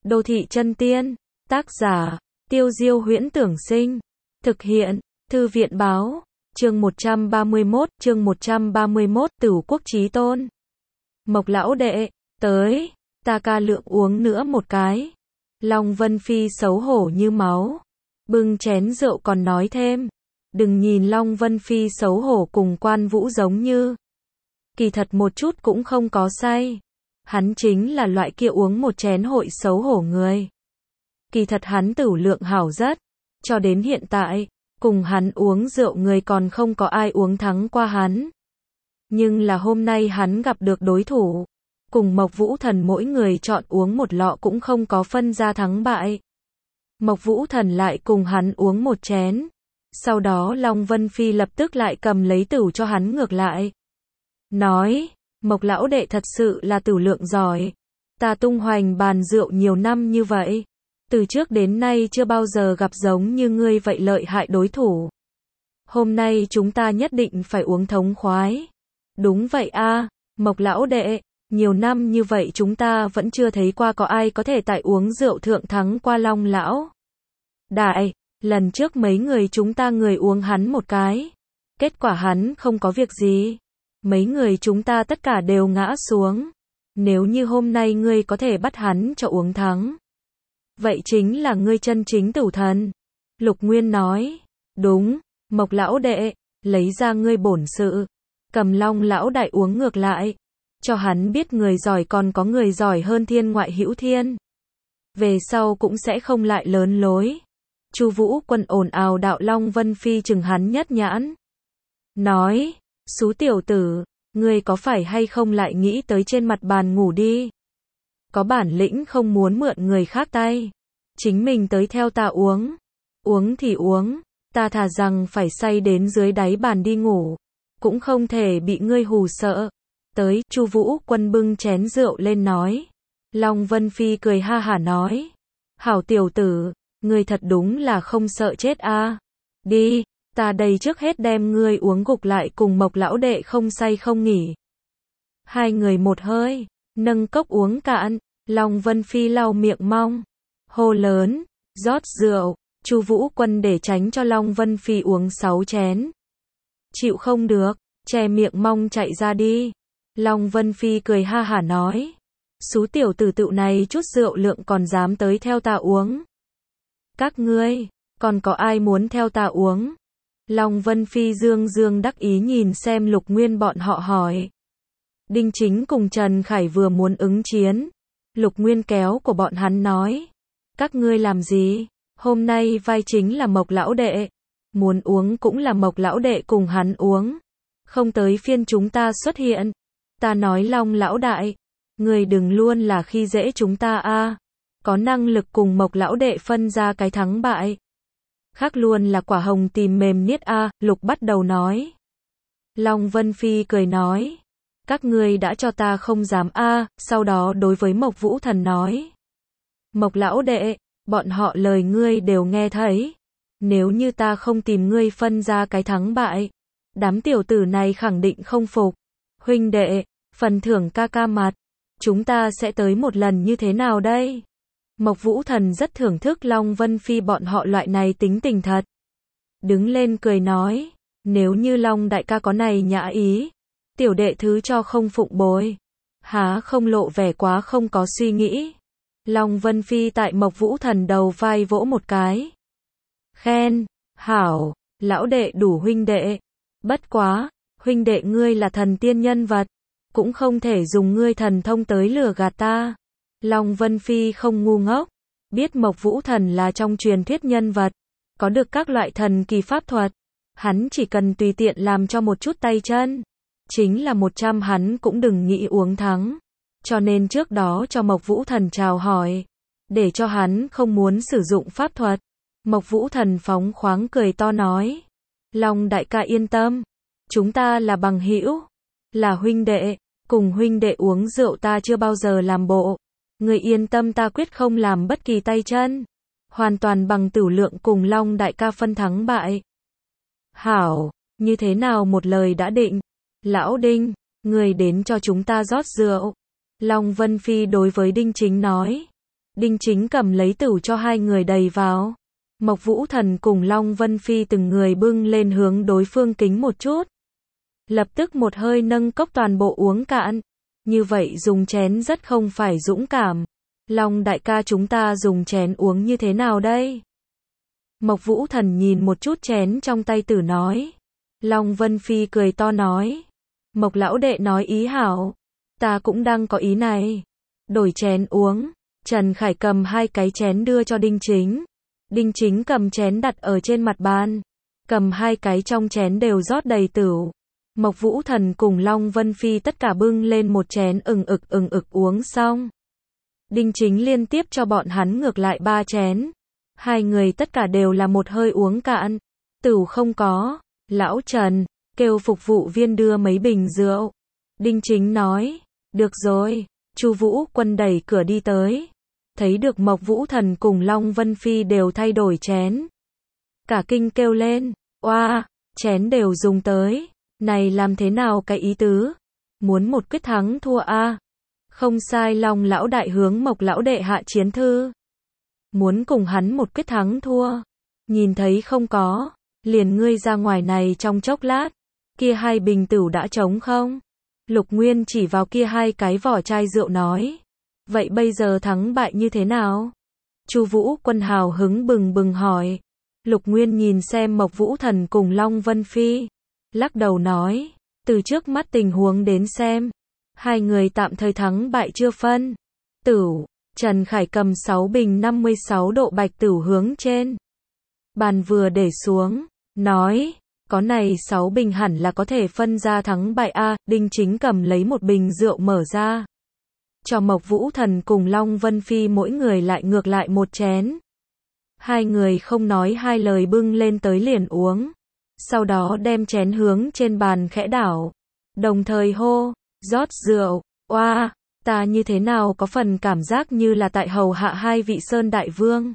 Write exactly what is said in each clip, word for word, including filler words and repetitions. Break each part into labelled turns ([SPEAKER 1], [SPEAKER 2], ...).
[SPEAKER 1] Đô thị chân tiên, tác giả, Tiêu Diêu Huyễn Tưởng Sinh, thực hiện, Thư viện Báo, chương một trăm ba mươi mốt, chương một trăm ba mươi mốt, Tửu Quốc Chí Tôn. Mộc lão đệ, tới, ta ca lượng uống nữa một cái. Long Vân Phi xấu hổ như máu, bưng chén rượu còn nói thêm, đừng nhìn Long Vân Phi xấu hổ cùng Quan Vũ giống như. Kỳ thật một chút cũng không có say. Hắn chính là loại kia uống một chén hội xấu hổ người. Kỳ thật hắn tửu lượng hảo rất. Cho đến hiện tại, cùng hắn uống rượu người còn không có ai uống thắng qua hắn. Nhưng là hôm nay hắn gặp được đối thủ. Cùng Mộc Vũ Thần mỗi người chọn uống một lọ cũng không có phân ra thắng bại. Mộc Vũ Thần lại cùng hắn uống một chén. Sau đó Long Vân Phi lập tức lại cầm lấy tửu cho hắn ngược lại. Nói, Mộc lão đệ thật sự là tửu lượng giỏi. Ta tung hoành bàn rượu nhiều năm như vậy. Từ trước đến nay chưa bao giờ gặp giống như ngươi vậy lợi hại đối thủ. Hôm nay chúng ta nhất định phải uống thống khoái. Đúng vậy a, Mộc lão đệ, nhiều năm như vậy chúng ta vẫn chưa thấy qua có ai có thể tại uống rượu thượng thắng qua Long lão đại. Lần trước mấy người chúng ta người uống hắn một cái. Kết quả hắn không có việc gì. Mấy người chúng ta tất cả đều ngã xuống. Nếu như hôm nay ngươi có thể bắt hắn cho uống thắng. Vậy chính là ngươi chân chính tửu thần. Lục Nguyên nói. Đúng, Mộc lão đệ, lấy ra ngươi bổn sự. Cầm Long lão đại uống ngược lại. Cho hắn biết người giỏi còn có người giỏi hơn thiên ngoại hữu thiên. Về sau cũng sẽ không lại lớn lối. Chu Vũ Quân ồn ào đạo Long Vân Phi chừng hắn nhất nhãn. Nói, xú tiểu tử, ngươi có phải hay không lại nghĩ tới trên mặt bàn ngủ đi. Có bản lĩnh không muốn mượn người khác tay. Chính mình tới theo ta uống. Uống thì uống, ta thà rằng phải say đến dưới đáy bàn đi ngủ. Cũng không thể bị ngươi hù sợ. Tới, Chu Vũ Quân bưng chén rượu lên nói. Long Vân Phi cười ha hả nói. Hảo tiểu tử, ngươi thật đúng là không sợ chết a. Đi, ta đây trước hết đem ngươi uống gục lại cùng Mộc lão đệ không say không nghỉ. Hai người một hơi, nâng cốc uống cạn, Long Vân Phi lau miệng mong. Hô lớn, rót rượu, Chu Vũ Quân để tránh cho Long Vân Phi uống sáu chén. Chịu không được, che miệng mong chạy ra đi. Long Vân Phi cười ha hả nói. Xú tiểu tử tựu này chút rượu lượng còn dám tới theo ta uống. Các ngươi, còn có ai muốn theo ta uống? Long Vân Phi dương dương đắc ý nhìn xem Lục Nguyên bọn họ hỏi. Đinh Chính cùng Trần Khải vừa muốn ứng chiến. Lục Nguyên kéo của bọn hắn nói. Các ngươi làm gì? Hôm nay vai chính là Mộc lão đệ. Muốn uống cũng là Mộc lão đệ cùng hắn uống. Không tới phiên chúng ta xuất hiện. Ta nói Long lão đại. Người đừng luôn là khi dễ chúng ta a. Có năng lực cùng Mộc lão đệ phân ra cái thắng bại. Khác luôn là quả hồng tìm mềm niết a, Lục bắt đầu nói. Long Vân Phi cười nói. Các ngươi đã cho ta không dám a, sau đó đối với Mộc Vũ Thần nói. Mộc lão đệ, bọn họ lời ngươi đều nghe thấy. Nếu như ta không tìm ngươi phân ra cái thắng bại, đám tiểu tử này khẳng định không phục. Huynh đệ, phần thưởng ca ca mặt, chúng ta sẽ tới một lần như thế nào đây? Mộc Vũ Thần rất thưởng thức Long Vân Phi bọn họ loại này tính tình thật. Đứng lên cười nói, nếu như Long đại ca có này nhã ý, tiểu đệ thứ cho không phụng bồi. Há không lộ vẻ quá không có suy nghĩ. Long Vân Phi tại Mộc Vũ Thần đầu vai vỗ một cái. Khen, hảo, lão đệ đủ huynh đệ. Bất quá, huynh đệ ngươi là thần tiên nhân vật, cũng không thể dùng ngươi thần thông tới lừa gạt ta. Long Vân Phi không ngu ngốc, biết Mộc Vũ Thần là trong truyền thuyết nhân vật, có được các loại thần kỳ pháp thuật, hắn chỉ cần tùy tiện làm cho một chút tay chân, chính là một trăm hắn cũng đừng nghĩ uống thắng, cho nên trước đó cho Mộc Vũ Thần chào hỏi, để cho hắn không muốn sử dụng pháp thuật. Mộc Vũ Thần phóng khoáng cười to nói, Long đại ca yên tâm, chúng ta là bằng hữu, là huynh đệ, cùng huynh đệ uống rượu ta chưa bao giờ làm bộ. Người yên tâm ta quyết không làm bất kỳ tay chân. Hoàn toàn bằng tửu lượng cùng Long đại ca phân thắng bại. Hảo, như thế nào một lời đã định. Lão Đinh, người đến cho chúng ta rót rượu. Long Vân Phi đối với Đinh Chính nói. Đinh Chính cầm lấy tửu cho hai người đầy vào. Mộc Vũ Thần cùng Long Vân Phi từng người bưng lên hướng đối phương kính một chút. Lập tức một hơi nâng cốc toàn bộ uống cạn. Như vậy dùng chén rất không phải dũng cảm. Long đại ca chúng ta dùng chén uống như thế nào đây? Mộc Vũ Thần nhìn một chút chén trong tay tử nói. Long Vân Phi cười to nói. Mộc lão đệ nói ý hảo. Ta cũng đang có ý này. Đổi chén uống. Trần Khải cầm hai cái chén đưa cho Đinh Chính. Đinh Chính cầm chén đặt ở trên mặt bàn. Cầm hai cái trong chén đều rót đầy tửu. Mộc Vũ Thần cùng Long Vân Phi tất cả bưng lên một chén ừng ực ừng ực uống xong. Đinh Chính liên tiếp cho bọn hắn ngược lại ba chén. Hai người tất cả đều là một hơi uống cạn. Tửu không có. Lão Trần, kêu phục vụ viên đưa mấy bình rượu. Đinh Chính nói. Được rồi. Chu Vũ Quân đẩy cửa đi tới. Thấy được Mộc Vũ Thần cùng Long Vân Phi đều thay đổi chén. Cả kinh kêu lên. Oa, chén đều dùng tới. Này làm thế nào cái ý tứ? Muốn một quyết thắng thua a? À? Không sai, Long lão đại hướng Mộc lão đệ hạ chiến thư. Muốn cùng hắn một quyết thắng thua. Nhìn thấy không có, liền ngươi ra ngoài này trong chốc lát. Kia hai bình tửu đã trống không? Lục Nguyên chỉ vào kia hai cái vỏ chai rượu nói. Vậy bây giờ thắng bại như thế nào? Chu Vũ Quân hào hứng bừng bừng hỏi. Lục Nguyên nhìn xem Mộc Vũ Thần cùng Long Vân Phi. Lắc đầu nói. Từ trước mắt tình huống đến xem. Hai người tạm thời thắng bại chưa phân. Tửu. Trần Khải cầm sáu bình năm mươi sáu độ bạch tửu hướng trên bàn vừa để xuống. Nói. Có này sáu bình hẳn là có thể phân ra thắng bại a. Đinh Chính cầm lấy một bình rượu mở ra. Cho Mộc Vũ Thần cùng Long Vân Phi mỗi người lại ngược lại một chén. Hai người không nói hai lời bưng lên tới liền uống. Sau đó đem chén hướng trên bàn khẽ đảo. Đồng thời hô, rót rượu, oa, ta như thế nào có phần cảm giác như là tại hầu hạ hai vị Sơn Đại Vương.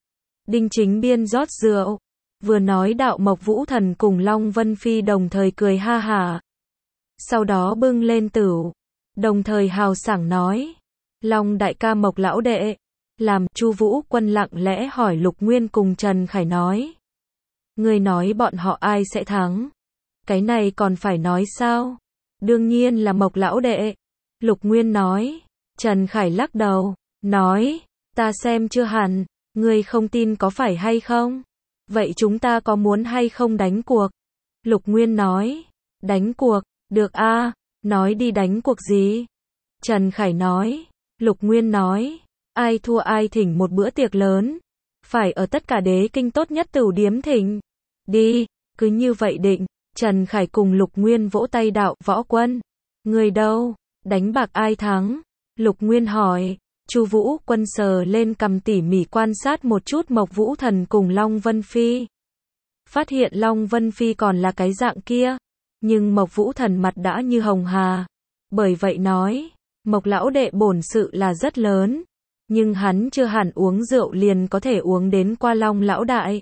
[SPEAKER 1] Đinh Chính biên rót rượu. Vừa nói đạo Mộc Vũ Thần cùng Long Vân Phi đồng thời cười ha hả. Sau đó bưng lên tửu. Đồng thời hào sảng nói. Long đại ca Mộc lão đệ. Làm Chu Vũ Quân lặng lẽ hỏi Lục Nguyên cùng Trần Khải nói. Ngươi nói bọn họ ai sẽ thắng? Cái này còn phải nói sao? Đương nhiên là Mộc lão đệ. Lục Nguyên nói. Trần Khải lắc đầu. Nói. Ta xem chưa hẳn. Ngươi không tin có phải hay không? Vậy chúng ta có muốn hay không đánh cuộc? Lục Nguyên nói. Đánh cuộc. Được a. À, nói đi đánh cuộc gì? Trần Khải nói. Lục Nguyên nói. Ai thua ai thỉnh một bữa tiệc lớn. Phải ở tất cả đế kinh tốt nhất tửu điếm thỉnh. Đi, cứ như vậy định. Trần Khải cùng Lục Nguyên vỗ tay đạo. Võ Quân. Người đâu? Đánh bạc ai thắng? Lục Nguyên hỏi. Chu Vũ Quân sờ lên cằm tỉ mỉ quan sát một chút Mộc Vũ Thần cùng Long Vân Phi. Phát hiện Long Vân Phi còn là cái dạng kia. Nhưng Mộc Vũ Thần mặt đã như hồng hà. Bởi vậy nói. Mộc lão đệ bổn sự là rất lớn. Nhưng hắn chưa hẳn uống rượu liền có thể uống đến qua Long lão đại.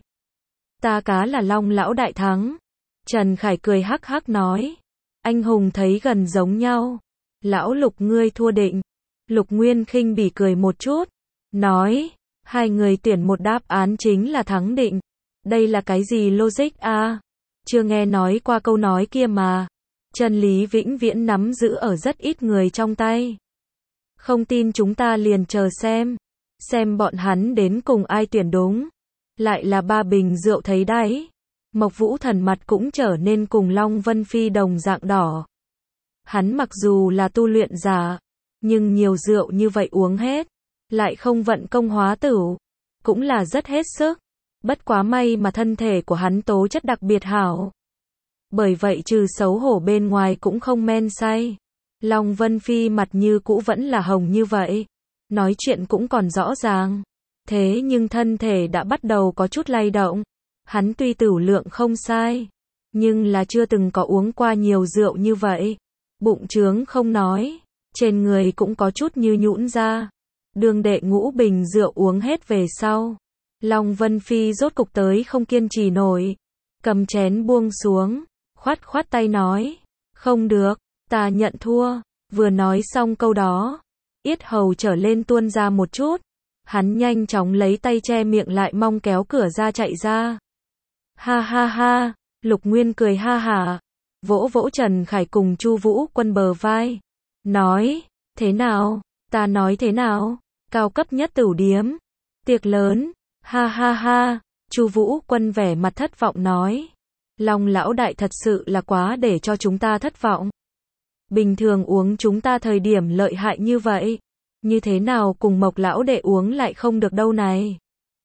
[SPEAKER 1] Ta cá là Long lão đại thắng. Trần Khải cười hắc hắc nói. Anh hùng thấy gần giống nhau. Lão Lục ngươi thua định. Lục Nguyên khinh bỉ cười một chút. Nói. Hai người tuyển một đáp án chính là thắng định. Đây là cái gì logic a? À? Chưa nghe nói qua câu nói kia mà. Chân lý vĩnh viễn nắm giữ ở rất ít người trong tay. Không tin chúng ta liền chờ xem. Xem bọn hắn đến cùng ai tuyển đúng. Lại là ba bình rượu thấy đấy. Mộc Vũ Thần mặt cũng trở nên cùng Long Vân Phi đồng dạng đỏ. Hắn mặc dù là tu luyện giả. Nhưng nhiều rượu như vậy uống hết. Lại không vận công hóa tửu. Cũng là rất hết sức. Bất quá may mà thân thể của hắn tố chất đặc biệt hảo. Bởi vậy trừ xấu hổ bên ngoài cũng không men say. Long Vân Phi mặt như cũ vẫn là hồng như vậy. Nói chuyện cũng còn rõ ràng. Thế nhưng thân thể đã bắt đầu có chút lay động. Hắn tuy tửu lượng không sai. Nhưng là chưa từng có uống qua nhiều rượu như vậy. Bụng trướng không nói. Trên người cũng có chút như nhũn ra. Đường đệ ngũ bình rượu uống hết về sau. Long Vân Phi rốt cục tới không kiên trì nổi. Cầm chén buông xuống. Khoát khoát tay nói. Không được. Ta nhận thua. Vừa nói xong câu đó. Yết hầu trở lên tuôn ra một chút. Hắn nhanh chóng lấy tay che miệng lại mong kéo cửa ra chạy ra. Ha ha ha, Lục Nguyên cười ha hả, vỗ vỗ Trần Khải cùng Chu Vũ Quân bờ vai, nói, thế nào, ta nói thế nào, cao cấp nhất tửu điếm, tiệc lớn, ha ha ha, Chu Vũ Quân vẻ mặt thất vọng nói, Long lão đại thật sự là quá để cho chúng ta thất vọng. Bình thường uống chúng ta thời điểm lợi hại như vậy, như thế nào cùng Mộc lão đệ uống lại không được đâu này.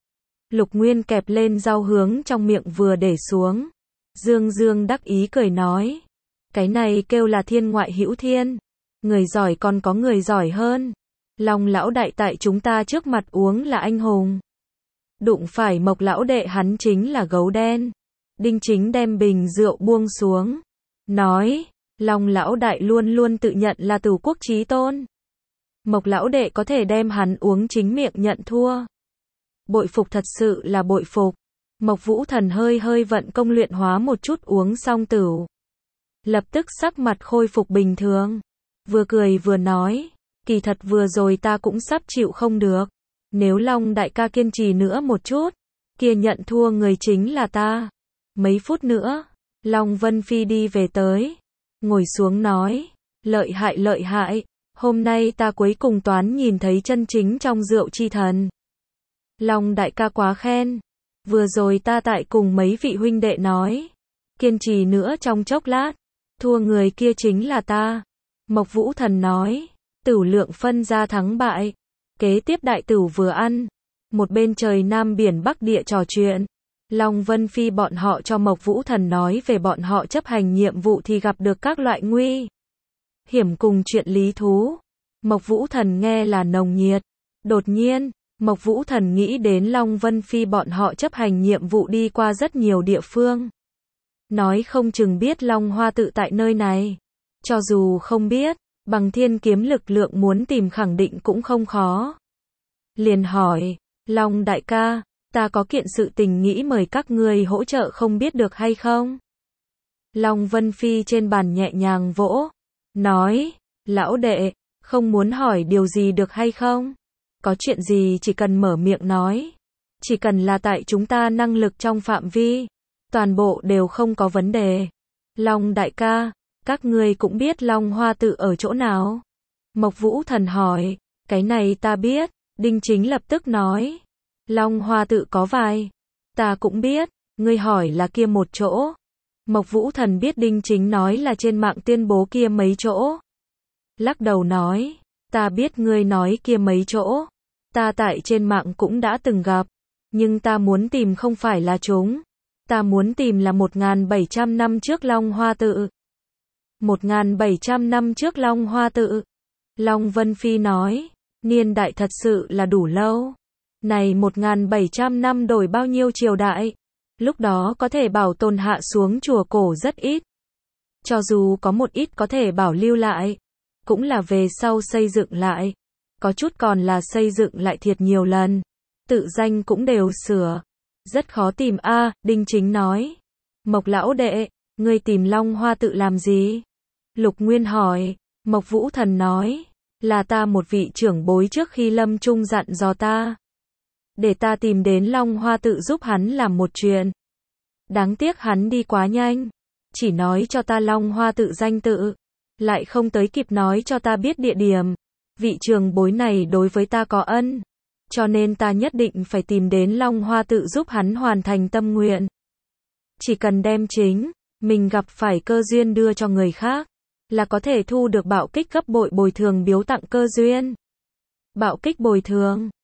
[SPEAKER 1] Lục Nguyên kẹp lên rau hướng trong miệng vừa để xuống. Dương Dương đắc ý cười nói, cái này kêu là thiên ngoại hữu thiên, người giỏi còn có người giỏi hơn. Long lão đại tại chúng ta trước mặt uống là anh hùng. Đụng phải Mộc lão đệ hắn chính là gấu đen. Đinh Chính đem bình rượu buông xuống, nói, Long lão đại luôn luôn tự nhận là Tửu quốc chí tôn. Mộc lão đệ có thể đem hắn uống chính miệng nhận thua. Bội phục, thật sự là bội phục. Mộc Vũ Thần hơi hơi vận công luyện hóa một chút uống xong tửu. Lập tức sắc mặt khôi phục bình thường. Vừa cười vừa nói, kỳ thật vừa rồi ta cũng sắp chịu không được. Nếu Long đại ca kiên trì nữa một chút, kia nhận thua người chính là ta. Mấy phút nữa, Long Vân Phi đi về tới. Ngồi xuống nói, lợi hại lợi hại, hôm nay ta cuối cùng toán nhìn thấy chân chính trong rượu chi thần. Long đại ca quá khen. Vừa rồi ta tại cùng mấy vị huynh đệ nói, kiên trì nữa trong chốc lát, thua người kia chính là ta. Mộc Vũ Thần nói, tửu lượng phân ra thắng bại. Kế tiếp đại tửu vừa ăn, một bên trời Nam biển Bắc địa trò chuyện. Long Vân Phi bọn họ cho Mộc Vũ Thần nói về bọn họ chấp hành nhiệm vụ thì gặp được các loại nguy hiểm cùng chuyện lý thú. Mộc Vũ Thần nghe là nồng nhiệt. Đột nhiên, Mộc Vũ Thần nghĩ đến Long Vân Phi bọn họ chấp hành nhiệm vụ đi qua rất nhiều địa phương. Nói không chừng biết Long Hoa tự tại nơi này. Cho dù không biết, bằng thiên kiếm lực lượng muốn tìm khẳng định cũng không khó. Liền hỏi, Long đại ca, ta có kiện sự tình nghĩ mời các ngươi hỗ trợ không biết được hay không? Long Vân Phi trên bàn nhẹ nhàng vỗ, nói, lão đệ, không muốn hỏi điều gì được hay không? Có chuyện gì chỉ cần mở miệng nói. Chỉ cần là tại chúng ta năng lực trong phạm vi, toàn bộ đều không có vấn đề. Long đại ca, các ngươi cũng biết Long Hoa tự ở chỗ nào? Mộc Vũ Thần hỏi, cái này ta biết. Đinh Chính lập tức nói, Long Hoa tự có vài. Ta cũng biết, ngươi hỏi là kia một chỗ. Mộc Vũ Thần biết Đinh Chính nói là trên mạng tuyên bố kia mấy chỗ. Lắc đầu nói, ta biết ngươi nói kia mấy chỗ. Ta tại trên mạng cũng đã từng gặp. Nhưng ta muốn tìm không phải là chúng. Ta muốn tìm là một nghìn bảy trăm năm trước Long Hoa tự. một nghìn bảy trăm năm trước Long Hoa tự. Long Vân Phi nói, niên đại thật sự là đủ lâu. Này một nghìn bảy trăm năm đổi bao nhiêu triều đại. Lúc đó có thể bảo tồn hạ xuống chùa cổ rất ít. Cho dù có một ít có thể bảo lưu lại, cũng là về sau xây dựng lại. Có chút còn là xây dựng lại thiệt nhiều lần. Tự danh cũng đều sửa. Rất khó tìm a. À, Đinh Chính nói. Mộc lão đệ, ngươi tìm Long Hoa tự làm gì? Lục Nguyên hỏi. Mộc Vũ Thần nói, là ta một vị trưởng bối trước khi lâm chung dặn dò ta. Để ta tìm đến Long Hoa tự giúp hắn làm một chuyện. Đáng tiếc hắn đi quá nhanh. Chỉ nói cho ta Long Hoa tự danh tự. Lại không tới kịp nói cho ta biết địa điểm. Vị trưởng bối này đối với ta có ân. Cho nên ta nhất định phải tìm đến Long Hoa tự giúp hắn hoàn thành tâm nguyện. Chỉ cần đem chính mình gặp phải cơ duyên đưa cho người khác, là có thể thu được bạo kích gấp bội bồi thường biếu tặng cơ duyên. Bạo kích bồi thường.